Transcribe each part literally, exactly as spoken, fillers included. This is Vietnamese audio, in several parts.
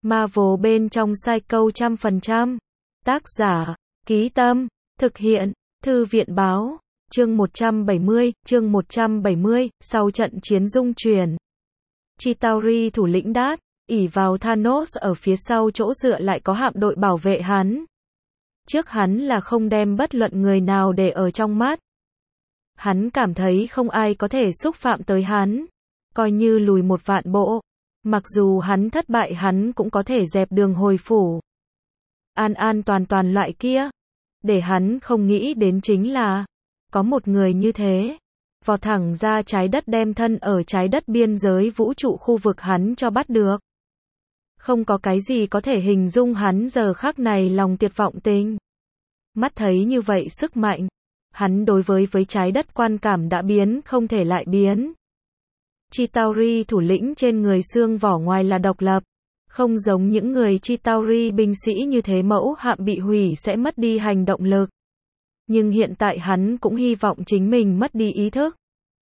Marvel bên trong Psycho trăm phần trăm. Tác giả, Ký Tâm, thực hiện, Thư viện Báo, chương một trăm bảy mươi, chương một trăm bảy mươi, sau trận chiến dung chuyển. Chitauri thủ lĩnh đát, ỷ vào Thanos ở phía sau chỗ dựa lại có hạm đội bảo vệ hắn. Trước hắn là không đem bất luận người nào để ở trong mắt. Hắn cảm thấy không ai có thể xúc phạm tới hắn, coi như lùi một vạn bộ. Mặc dù hắn thất bại hắn cũng có thể dẹp đường hồi phủ. An an toàn toàn loại kia. Để hắn không nghĩ đến chính là, có một người như thế, vọt thẳng ra trái đất đem thân ở trái đất biên giới vũ trụ khu vực hắn cho bắt được. Không có cái gì có thể hình dung hắn giờ khắc này lòng tuyệt vọng tình. Mắt thấy như vậy sức mạnh, hắn đối với với trái đất quan cảm đã biến không thể lại biến. Chitauri thủ lĩnh trên người xương vỏ ngoài là độc lập, không giống những người Chitauri binh sĩ như thế mẫu hạm bị hủy sẽ mất đi hành động lực. Nhưng hiện tại hắn cũng hy vọng chính mình mất đi ý thức.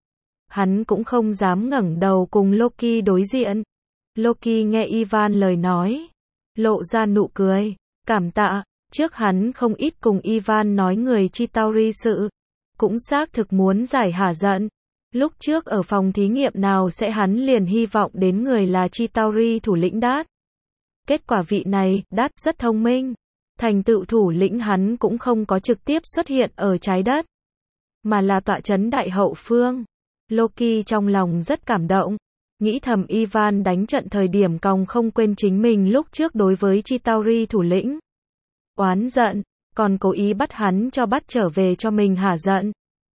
Hắn cũng không dám ngẩng đầu cùng Loki đối diện. Loki nghe Ivan lời nói, lộ ra nụ cười, cảm tạ, trước hắn không ít cùng Ivan nói người Chitauri sự, cũng xác thực muốn giải hả giận. Lúc trước ở phòng thí nghiệm nào sẽ hắn liền hy vọng đến người là Chitauri thủ lĩnh đát. Kết quả vị này, đát, rất thông minh. Thành tựu thủ lĩnh hắn cũng không có trực tiếp xuất hiện ở trái đất, mà là tọa trấn đại hậu phương. Loki trong lòng rất cảm động, nghĩ thầm Ivan đánh trận thời điểm còng không quên chính mình lúc trước đối với Chitauri thủ lĩnh. Oán giận, còn cố ý bắt hắn cho bắt trở về cho mình hả giận.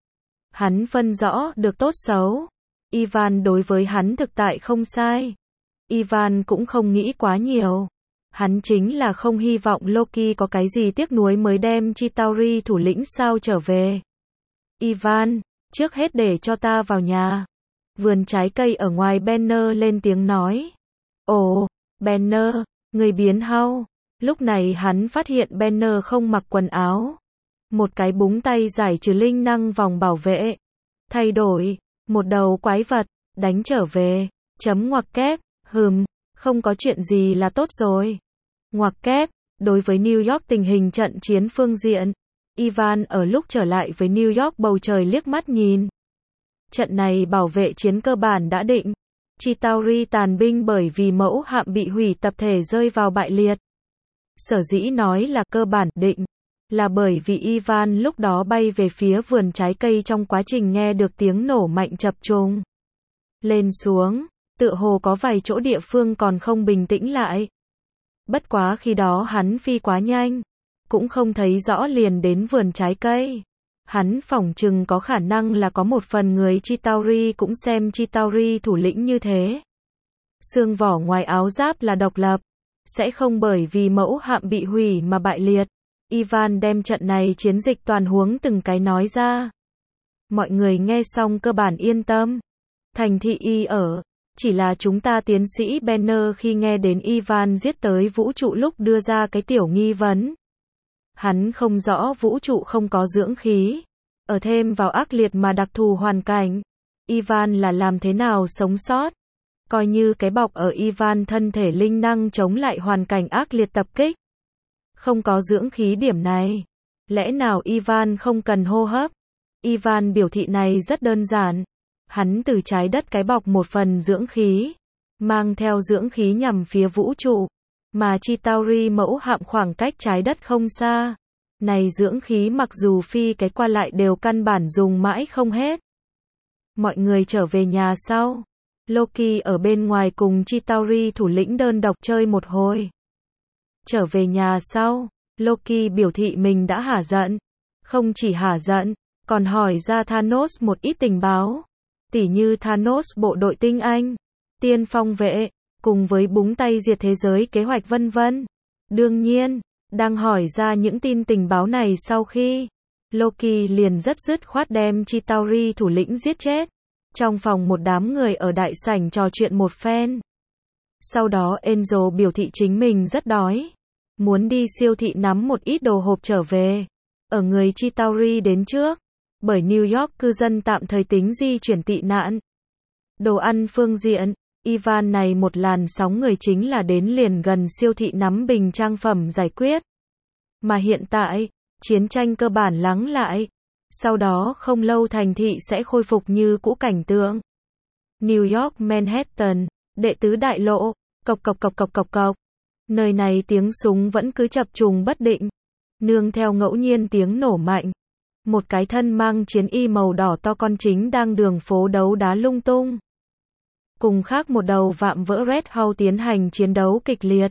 Hắn phân rõ được tốt xấu. Ivan đối với hắn thực tại không sai. Ivan cũng không nghĩ quá nhiều. Hắn chính là không hy vọng Loki có cái gì tiếc nuối mới đem Chitauri thủ lĩnh sao trở về. Ivan, trước hết để cho ta vào nhà. Vườn trái cây ở ngoài Banner lên tiếng nói. Ồ, Banner, người biến hao. Lúc này hắn phát hiện Banner không mặc quần áo. Một cái búng tay giải trừ linh năng vòng bảo vệ. Thay đổi, một đầu quái vật, đánh trở về, chấm ngoặc kép, hừm, không có chuyện gì là tốt rồi. Ngoặc kép, đối với New York tình hình trận chiến phương diện, Ivan ở lúc trở lại với New York bầu trời liếc mắt nhìn. Trận này bảo vệ chiến cơ bản đã định. Chitauri tàn binh bởi vì mẫu hạm bị hủy tập thể rơi vào bại liệt. Sở dĩ nói là cơ bản định, là bởi vì Ivan lúc đó bay về phía vườn trái cây trong quá trình nghe được tiếng nổ mạnh chập trùng. Lên xuống, tựa hồ có vài chỗ địa phương còn không bình tĩnh lại. Bất quá khi đó hắn phi quá nhanh, cũng không thấy rõ liền đến vườn trái cây. Hắn phỏng chừng có khả năng là có một phần người Chitauri cũng xem Chitauri thủ lĩnh như thế. Xương vỏ ngoài áo giáp là độc lập, sẽ không bởi vì mẫu hạm bị hủy mà bại liệt. Ivan đem trận này chiến dịch toàn huống từng cái nói ra. Mọi người nghe xong cơ bản yên tâm. Thành thị y ở, chỉ là chúng ta tiến sĩ Banner khi nghe đến Ivan giết tới vũ trụ lúc đưa ra cái tiểu nghi vấn. Hắn không rõ vũ trụ không có dưỡng khí, ở thêm vào ác liệt mà đặc thù hoàn cảnh. Ivan là làm thế nào sống sót? Coi như cái bọc ở Ivan thân thể linh năng chống lại hoàn cảnh ác liệt tập kích. Không có dưỡng khí điểm này. Lẽ nào Ivan không cần hô hấp? Ivan biểu thị này rất đơn giản. Hắn từ trái đất cái bọc một phần dưỡng khí, mang theo dưỡng khí nhằm phía vũ trụ. Mà Chitauri mẫu hạm khoảng cách trái đất không xa. Này dưỡng khí mặc dù phi cái qua lại đều căn bản dùng mãi không hết. Mọi người trở về nhà sau. Loki ở bên ngoài cùng Chitauri thủ lĩnh đơn độc chơi một hồi. Trở về nhà sau, Loki biểu thị mình đã hả giận. Không chỉ hả giận, còn hỏi ra Thanos một ít tình báo. Tỉ như Thanos bộ đội tinh Anh, tiên phong vệ, cùng với búng tay diệt thế giới kế hoạch vân vân. Đương nhiên, đang hỏi ra những tin tình báo này sau khi, Loki liền rất dứt khoát đem Chitauri thủ lĩnh giết chết. Trong phòng một đám người ở đại sảnh trò chuyện một phen. Sau đó Angel biểu thị chính mình rất đói. Muốn đi siêu thị nắm một ít đồ hộp trở về. Ở người Chitauri đến trước. Bởi New York cư dân tạm thời tính di chuyển tị nạn. Đồ ăn phương diện, Ivan này một làn sóng người chính là đến liền gần siêu thị nắm bình trang phẩm giải quyết. Mà hiện tại, chiến tranh cơ bản lắng lại. Sau đó không lâu thành thị sẽ khôi phục như cũ cảnh tượng. New York Manhattan, đệ tứ đại lộ, cộc cộc cộc cộc cộc cộc. Nơi này tiếng súng vẫn cứ chập trùng bất định, nương theo ngẫu nhiên tiếng nổ mạnh. Một cái thân mang chiến y màu đỏ to con chính đang đường phố đấu đá lung tung. Cùng khác một đầu vạm vỡ Red House tiến hành chiến đấu kịch liệt.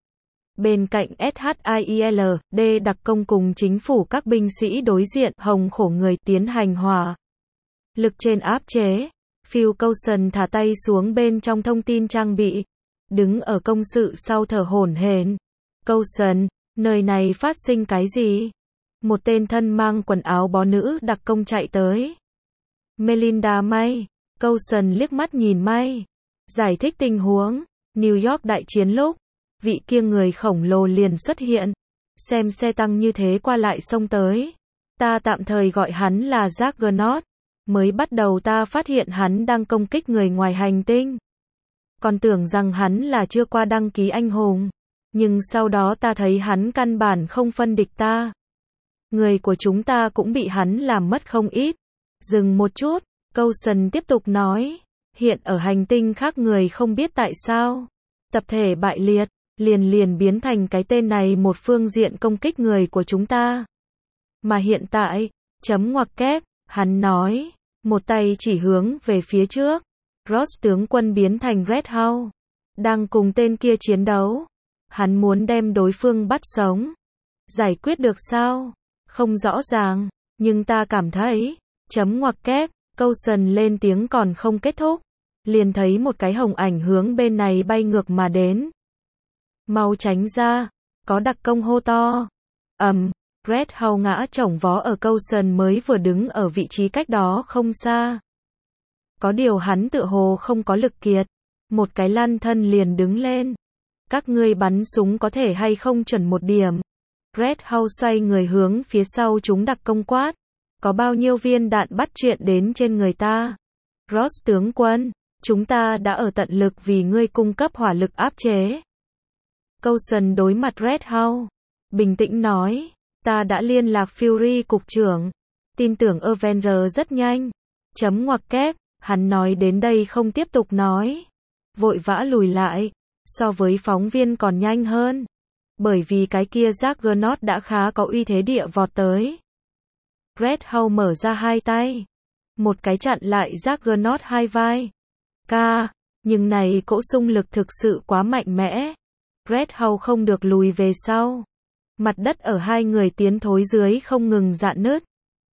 Bên cạnh SHIELD, đặc công cùng chính phủ các binh sĩ đối diện hồng khổ người tiến hành hòa lực trên áp chế. Phil Coulson thả tay xuống bên trong thông tin trang bị, đứng ở công sự sau thở hổn hển. Coulson, nơi này phát sinh cái gì? Một tên thân mang quần áo bó nữ đặc công chạy tới. Melinda May. Coulson liếc mắt nhìn May, giải thích tình huống. New York đại chiến lúc, vị kia người khổng lồ liền xuất hiện. Xem xe tăng như thế qua lại xông tới. Ta tạm thời gọi hắn là Juggernaut. Mới bắt đầu ta phát hiện hắn đang công kích người ngoài hành tinh. Còn tưởng rằng hắn là chưa qua đăng ký anh hùng. Nhưng sau đó ta thấy hắn căn bản không phân địch ta. Người của chúng ta cũng bị hắn làm mất không ít. Dừng một chút, Coulson tiếp tục nói. Hiện ở hành tinh khác người không biết tại sao. Tập thể bại liệt, liền liền biến thành cái tên này một phương diện công kích người của chúng ta. Mà hiện tại, chấm ngoặc kép, hắn nói, một tay chỉ hướng về phía trước. Ross tướng quân biến thành Red House, đang cùng tên kia chiến đấu. Hắn muốn đem đối phương bắt sống. Giải quyết được sao? Không rõ ràng, nhưng ta cảm thấy, chấm ngoặc kép, Coulson lên tiếng còn không kết thúc. Liền thấy một cái hồng ảnh hướng bên này bay ngược mà đến. Mau tránh ra, có đặc công hô to. Ầm, um, Red House ngã chổng vó ở Coulson mới vừa đứng ở vị trí cách đó không xa. Có điều hắn tựa hồ không có lực kiệt. Một cái lăn thân liền đứng lên. Các ngươi bắn súng có thể hay không chuẩn một điểm. Red House xoay người hướng phía sau chúng đặc công quát. Có bao nhiêu viên đạn bắt chuyện đến trên người ta? Ross tướng quân, chúng ta đã ở tận lực vì ngươi cung cấp hỏa lực áp chế. Coulson đối mặt Red House, bình tĩnh nói, ta đã liên lạc Fury cục trưởng, tin tưởng Avenger rất nhanh. Chấm ngoặc kép, hắn nói đến đây không tiếp tục nói, vội vã lùi lại, so với phóng viên còn nhanh hơn, bởi vì cái kia Juggernaut đã khá có uy thế địa vọt tới. Red House mở ra hai tay, một cái chặn lại Juggernaut hai vai. Ca, nhưng này cỗ xung lực thực sự quá mạnh mẽ. Red House không được lùi về sau. Mặt đất ở hai người tiến thối dưới không ngừng rạn nứt.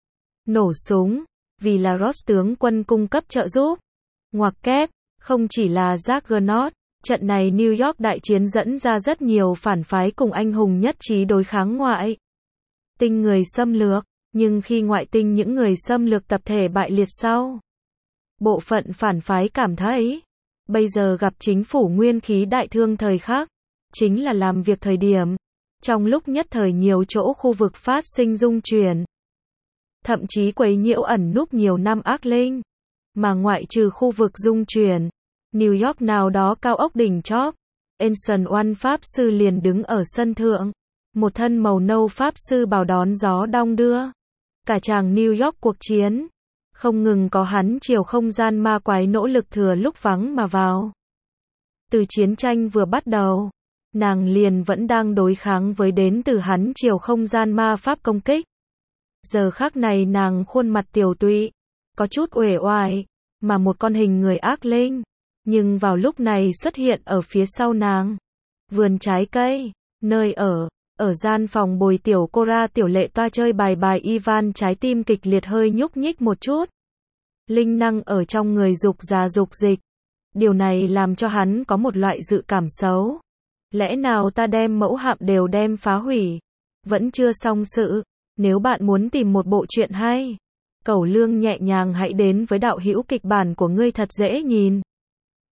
Nổ súng, vì là Ross tướng quân cung cấp trợ giúp. Ngoặc kép, không chỉ là Juggernaut, trận này New York đại chiến dẫn ra rất nhiều phản phái cùng anh hùng nhất trí đối kháng ngoại tinh người xâm lược, nhưng khi ngoại tinh những người xâm lược tập thể bại liệt sau, bộ phận phản phái cảm thấy, bây giờ gặp chính phủ nguyên khí đại thương thời khắc, chính là làm việc thời điểm. Trong lúc nhất thời nhiều chỗ khu vực phát sinh rung chuyển, thậm chí quấy nhiễu ẩn núp nhiều năm ác linh. Mà ngoại trừ khu vực rung chuyển, New York nào đó cao ốc đỉnh chóp, Ancient One Pháp Sư liền đứng ở sân thượng. Một thân màu nâu Pháp Sư bào đón gió đong đưa. Cả chàng New York cuộc chiến, không ngừng có hắn chiều không gian ma quái nỗ lực thừa lúc vắng mà vào. Từ chiến tranh vừa bắt đầu, nàng liền vẫn đang đối kháng với đến từ hắn chiều không gian ma pháp công kích. Giờ khắc này nàng khuôn mặt tiều tụy, có chút uể oải, mà một con hình người ác linh, nhưng vào lúc này xuất hiện ở phía sau nàng. Vườn trái cây, nơi ở, ở gian phòng bồi tiểu Cora tiểu lệ toa chơi bài bài Ivan trái tim kịch liệt hơi nhúc nhích một chút. Linh năng ở trong người dục ra dục dịch. Điều này làm cho hắn có một loại dự cảm xấu. Lẽ nào ta đem mẫu hạm đều đem phá hủy? Vẫn chưa xong sự. Nếu bạn muốn tìm một bộ truyện hay, Cẩu Lương nhẹ nhàng hãy đến với đạo hữu kịch bản của ngươi thật dễ nhìn.